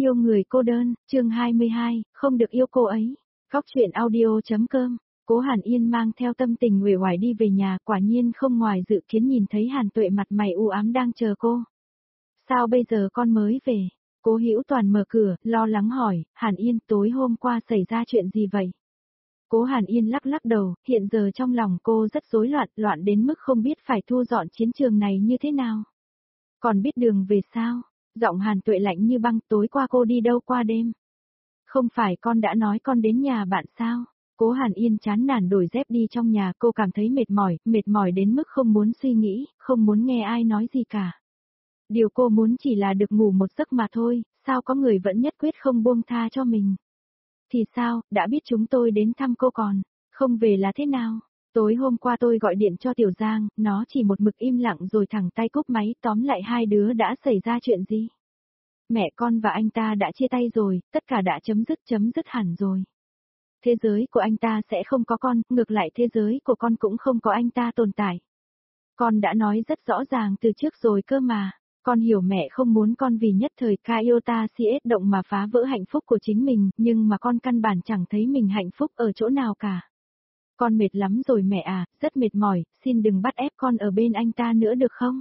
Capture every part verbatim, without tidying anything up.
Yêu người cô đơn, chương hai mươi hai, không được yêu cô ấy. Góc truyện audio.com. Cố Hàn Yên mang theo tâm tình uể oải đi về nhà, quả nhiên không ngoài dự kiến nhìn thấy Hàn Tuệ mặt mày u ám đang chờ cô. Sao bây giờ con mới về? Cố Hữu Toàn mở cửa, lo lắng hỏi, Hàn Yên tối hôm qua xảy ra chuyện gì vậy? Cố Hàn Yên lắc lắc đầu, hiện giờ trong lòng cô rất rối loạn, loạn đến mức không biết phải thu dọn chiến trường này như thế nào. Còn biết đường về sao? Giọng Hàn Tuệ lạnh như băng, tối qua cô đi đâu qua đêm? Không phải con đã nói con đến nhà bạn sao? Cố Hàn Yên chán nản đổi dép đi trong nhà, cô cảm thấy mệt mỏi, mệt mỏi đến mức không muốn suy nghĩ, không muốn nghe ai nói gì cả. Điều cô muốn chỉ là được ngủ một giấc mà thôi, sao có người vẫn nhất quyết không buông tha cho mình? Thì sao, đã biết chúng tôi đến thăm cô còn, không về là thế nào? Tối hôm qua tôi gọi điện cho Tiểu Giang, nó chỉ một mực im lặng rồi thẳng tay cúp máy, tóm lại hai đứa đã xảy ra chuyện gì? Mẹ con và anh ta đã chia tay rồi, tất cả đã chấm dứt chấm dứt hẳn rồi. Thế giới của anh ta sẽ không có con, ngược lại thế giới của con cũng không có anh ta tồn tại. Con đã nói rất rõ ràng từ trước rồi cơ mà. Con hiểu mẹ không muốn con vì nhất thời Iota xê ét động mà phá vỡ hạnh phúc của chính mình, nhưng mà con căn bản chẳng thấy mình hạnh phúc ở chỗ nào cả. Con mệt lắm rồi mẹ à, rất mệt mỏi, xin đừng bắt ép con ở bên anh ta nữa được không?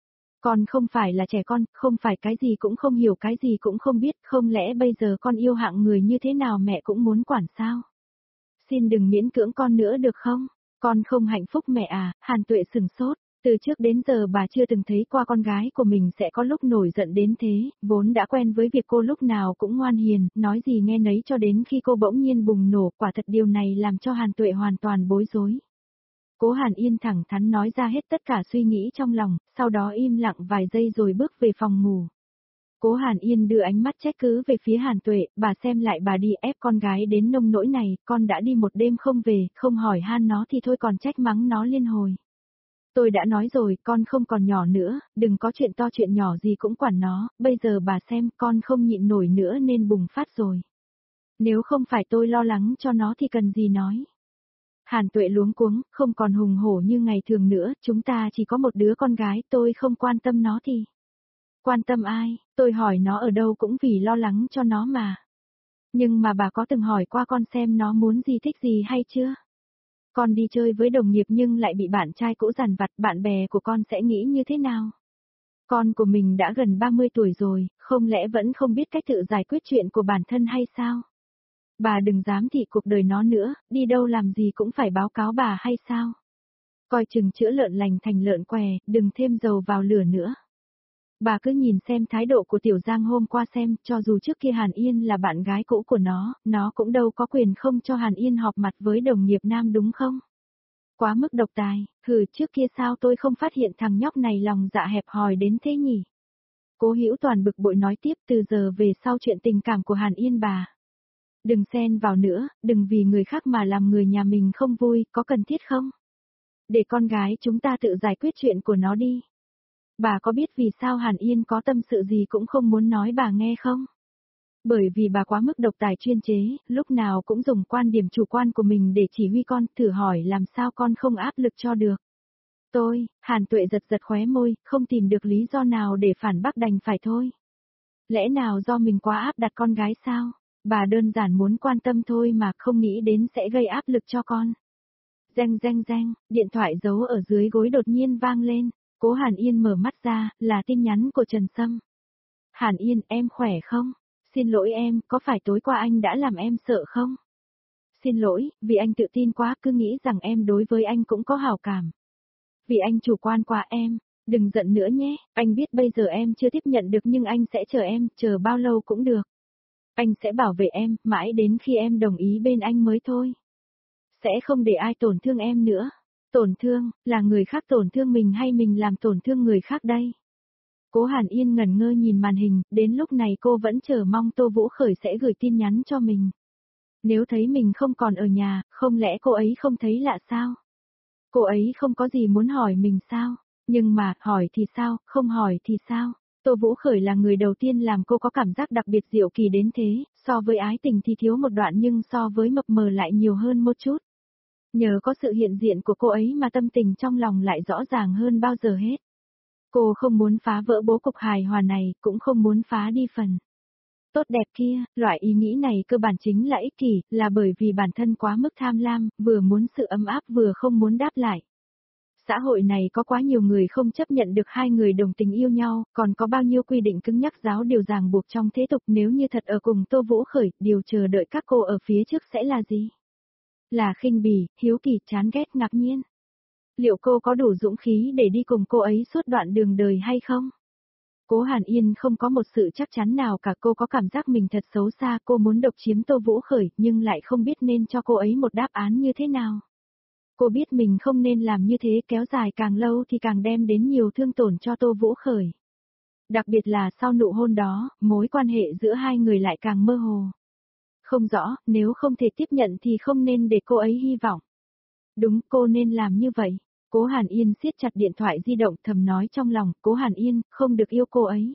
Con không phải là trẻ con, không phải cái gì cũng không hiểu, cái gì cũng không biết, không lẽ bây giờ con yêu hạng người như thế nào mẹ cũng muốn quản sao? Xin đừng miễn cưỡng con nữa được không? Con không hạnh phúc mẹ à, Hàn Tuệ sừng sốt. Từ trước đến giờ bà chưa từng thấy qua con gái của mình sẽ có lúc nổi giận đến thế, vốn đã quen với việc cô lúc nào cũng ngoan hiền, nói gì nghe nấy cho đến khi cô bỗng nhiên bùng nổ, quả thật điều này làm cho Hàn Tuệ hoàn toàn bối rối. Cố Hàn Yên thẳng thắn nói ra hết tất cả suy nghĩ trong lòng, sau đó im lặng vài giây rồi bước về phòng ngủ. Cố Hàn Yên đưa ánh mắt trách cứ về phía Hàn Tuệ, bà xem lại bà đi ép con gái đến nông nỗi này, con đã đi một đêm không về, không hỏi han nó thì thôi còn trách mắng nó liên hồi. Tôi đã nói rồi, con không còn nhỏ nữa, đừng có chuyện to chuyện nhỏ gì cũng quản nó, bây giờ bà xem con không nhịn nổi nữa nên bùng phát rồi. Nếu không phải tôi lo lắng cho nó thì cần gì nói. Hàn Tuệ luống cuống, không còn hùng hổ như ngày thường nữa, chúng ta chỉ có một đứa con gái, tôi không quan tâm nó thì. Quan tâm ai, tôi hỏi nó ở đâu cũng vì lo lắng cho nó mà. Nhưng mà bà có từng hỏi qua con xem nó muốn gì thích gì hay chưa? Con đi chơi với đồng nghiệp nhưng lại bị bạn trai cũ dằn vặt, bạn bè của con sẽ nghĩ như thế nào? Con của mình đã gần ba mươi tuổi rồi, không lẽ vẫn không biết cách tự giải quyết chuyện của bản thân hay sao? Bà đừng dám thị cuộc đời nó nữa, đi đâu làm gì cũng phải báo cáo bà hay sao? Coi chừng chữa lợn lành thành lợn què, đừng thêm dầu vào lửa nữa. Bà cứ nhìn xem thái độ của Tiểu Giang hôm qua xem, cho dù trước kia Hàn Yên là bạn gái cũ của nó, nó cũng đâu có quyền không cho Hàn Yên họp mặt với đồng nghiệp nam đúng không? Quá mức độc tài, hừ trước kia sao tôi không phát hiện thằng nhóc này lòng dạ hẹp hòi đến thế nhỉ? Cố Hữu Toàn bực bội nói tiếp, từ giờ về sau chuyện tình cảm của Hàn Yên bà. Đừng xen vào nữa, đừng vì người khác mà làm người nhà mình không vui, có cần thiết không? Để con gái chúng ta tự giải quyết chuyện của nó đi. Bà có biết vì sao Hàn Yên có tâm sự gì cũng không muốn nói bà nghe không? Bởi vì bà quá mức độc tài chuyên chế, lúc nào cũng dùng quan điểm chủ quan của mình để chỉ huy con, thử hỏi làm sao con không áp lực cho được. Tôi, Hàn Tuệ giật giật khóe môi, không tìm được lý do nào để phản bác đành phải thôi. Lẽ nào do mình quá áp đặt con gái sao? Bà đơn giản muốn quan tâm thôi mà không nghĩ đến sẽ gây áp lực cho con. Reng reng reng, điện thoại giấu ở dưới gối đột nhiên vang lên. Cố Hàn Yên mở mắt ra, là tin nhắn của Trần Sâm. Hàn Yên, em khỏe không? Xin lỗi em, có phải tối qua anh đã làm em sợ không? Xin lỗi, vì anh tự tin quá cứ nghĩ rằng em đối với anh cũng có hảo cảm. Vì anh chủ quan quá em, đừng giận nữa nhé, anh biết bây giờ em chưa tiếp nhận được nhưng anh sẽ chờ em, chờ bao lâu cũng được. Anh sẽ bảo vệ em, mãi đến khi em đồng ý bên anh mới thôi. Sẽ không để ai tổn thương em nữa. Tổn thương, là người khác tổn thương mình hay mình làm tổn thương người khác đây? Cố Hàn Yên ngẩn ngơ nhìn màn hình, đến lúc này cô vẫn chờ mong Tô Vũ Khởi sẽ gửi tin nhắn cho mình. Nếu thấy mình không còn ở nhà, không lẽ cô ấy không thấy lạ sao? Cô ấy không có gì muốn hỏi mình sao? Nhưng mà, hỏi thì sao, không hỏi thì sao? Tô Vũ Khởi là người đầu tiên làm cô có cảm giác đặc biệt diệu kỳ đến thế, so với ái tình thì thiếu một đoạn nhưng so với mập mờ lại nhiều hơn một chút. Nhờ có sự hiện diện của cô ấy mà tâm tình trong lòng lại rõ ràng hơn bao giờ hết. Cô không muốn phá vỡ bố cục hài hòa này, cũng không muốn phá đi phần Tốt đẹp kia, loại ý nghĩ này cơ bản chính là ích kỷ, là bởi vì bản thân quá mức tham lam, vừa muốn sự ấm áp vừa không muốn đáp lại. Xã hội này có quá nhiều người không chấp nhận được hai người đồng tình yêu nhau, còn có bao nhiêu quy định cứng nhắc giáo điều ràng buộc trong thế tục, nếu như thật ở cùng Tô Vũ Khởi, điều chờ đợi các cô ở phía trước sẽ là gì? Là khinh bỉ, hiếu kỳ, chán ghét, ngạc nhiên. Liệu cô có đủ dũng khí để đi cùng cô ấy suốt đoạn đường đời hay không? Cố Hàn Yên không có một sự chắc chắn nào cả, cô có cảm giác mình thật xấu xa, cô muốn độc chiếm Tô Vũ Khởi nhưng lại không biết nên cho cô ấy một đáp án như thế nào. Cô biết mình không nên làm như thế, kéo dài càng lâu thì càng đem đến nhiều thương tổn cho Tô Vũ Khởi. Đặc biệt là sau nụ hôn đó, mối quan hệ giữa hai người lại càng mơ hồ. Không rõ, nếu không thể tiếp nhận thì không nên để cô ấy hy vọng. Đúng, cô nên làm như vậy. Cố Hàn Yên siết chặt điện thoại di động, thầm nói trong lòng, Cố Hàn Yên, không được yêu cô ấy.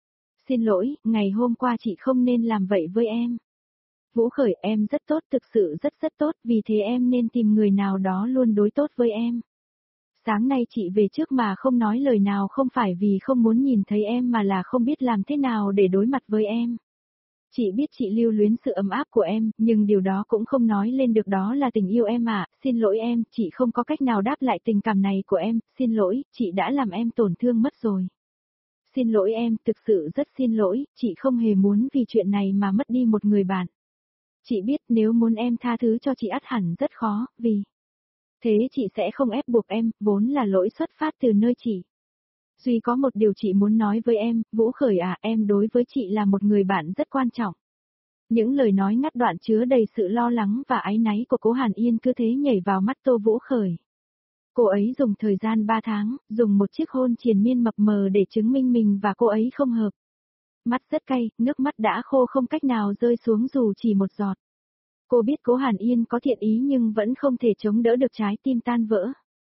Xin lỗi, ngày hôm qua chị không nên làm vậy với em. Vũ Khởi, em rất tốt, thực sự rất rất tốt, vì thế em nên tìm người nào đó luôn đối tốt với em. Sáng nay chị về trước mà không nói lời nào không phải vì không muốn nhìn thấy em mà là không biết làm thế nào để đối mặt với em. Chị biết chị lưu luyến sự ấm áp của em, nhưng điều đó cũng không nói lên được đó là tình yêu em à, xin lỗi em, chị không có cách nào đáp lại tình cảm này của em, xin lỗi, chị đã làm em tổn thương mất rồi. Xin lỗi em, thực sự rất xin lỗi, chị không hề muốn vì chuyện này mà mất đi một người bạn. Chị biết nếu muốn em tha thứ cho chị ắt hẳn rất khó, vì thế chị sẽ không ép buộc em, vốn là lỗi xuất phát từ nơi chị. Duy có một điều chị muốn nói với em, Vũ Khởi à, em đối với chị là một người bạn rất quan trọng. Những lời nói ngắt đoạn chứa đầy sự lo lắng và áy náy của Cố Hàn Yên cứ thế nhảy vào mắt Tô Vũ Khởi. Cô ấy dùng thời gian ba tháng, dùng một chiếc hôn triền miên mập mờ để chứng minh mình và cô ấy không hợp. Mắt rất cay, nước mắt đã khô không cách nào rơi xuống dù chỉ một giọt. Cô biết Cố Hàn Yên có thiện ý nhưng vẫn không thể chống đỡ được trái tim tan vỡ.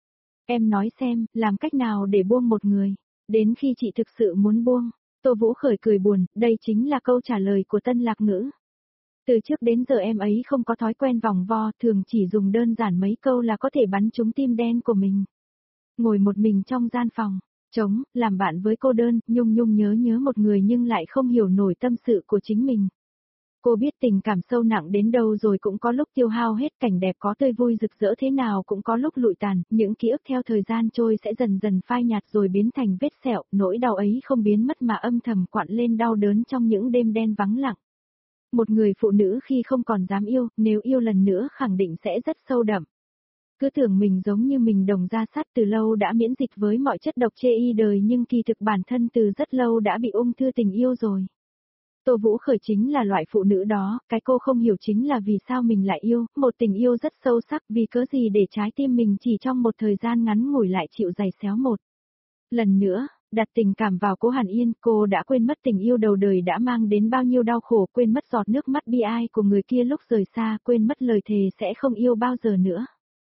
Em nói xem, làm cách nào để buông một người, đến khi chị thực sự muốn buông. Tô Vũ Khởi cười buồn, đây chính là câu trả lời của Tân Lạc Ngữ. Từ trước đến giờ em ấy không có thói quen vòng vo, thường chỉ dùng đơn giản mấy câu là có thể bắn trúng tim đen của mình. Ngồi một mình trong gian phòng, trống, làm bạn với cô đơn, Nhung Nhung nhớ nhớ một người nhưng lại không hiểu nổi tâm sự của chính mình. Cô biết tình cảm sâu nặng đến đâu rồi cũng có lúc tiêu hao hết, cảnh đẹp có tươi vui rực rỡ thế nào cũng có lúc lụi tàn, những ký ức theo thời gian trôi sẽ dần dần phai nhạt rồi biến thành vết sẹo, nỗi đau ấy không biến mất mà âm thầm quặn lên đau đớn trong những đêm đen vắng lặng. Một người phụ nữ khi không còn dám yêu, nếu yêu lần nữa khẳng định sẽ rất sâu đậm. Cứ tưởng mình giống như mình đồng ra sắt từ lâu đã miễn dịch với mọi chất độc chê y đời nhưng kỳ thực bản thân từ rất lâu đã bị ung thư tình yêu rồi. Tô Vũ Khởi chính là loại phụ nữ đó, cái cô không hiểu chính là vì sao mình lại yêu, một tình yêu rất sâu sắc, vì cớ gì để trái tim mình chỉ trong một thời gian ngắn ngủi lại chịu giày xéo một. Lần nữa, đặt tình cảm vào Cố Hàn Yên, cô đã quên mất tình yêu đầu đời đã mang đến bao nhiêu đau khổ, quên mất giọt nước mắt bi ai của người kia lúc rời xa, quên mất lời thề sẽ không yêu bao giờ nữa.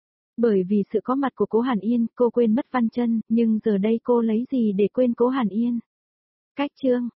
Bởi vì sự có mặt của Cố Hàn Yên, cô quên mất Văn Chân, nhưng giờ đây cô lấy gì để quên Cố Hàn Yên? Cách chương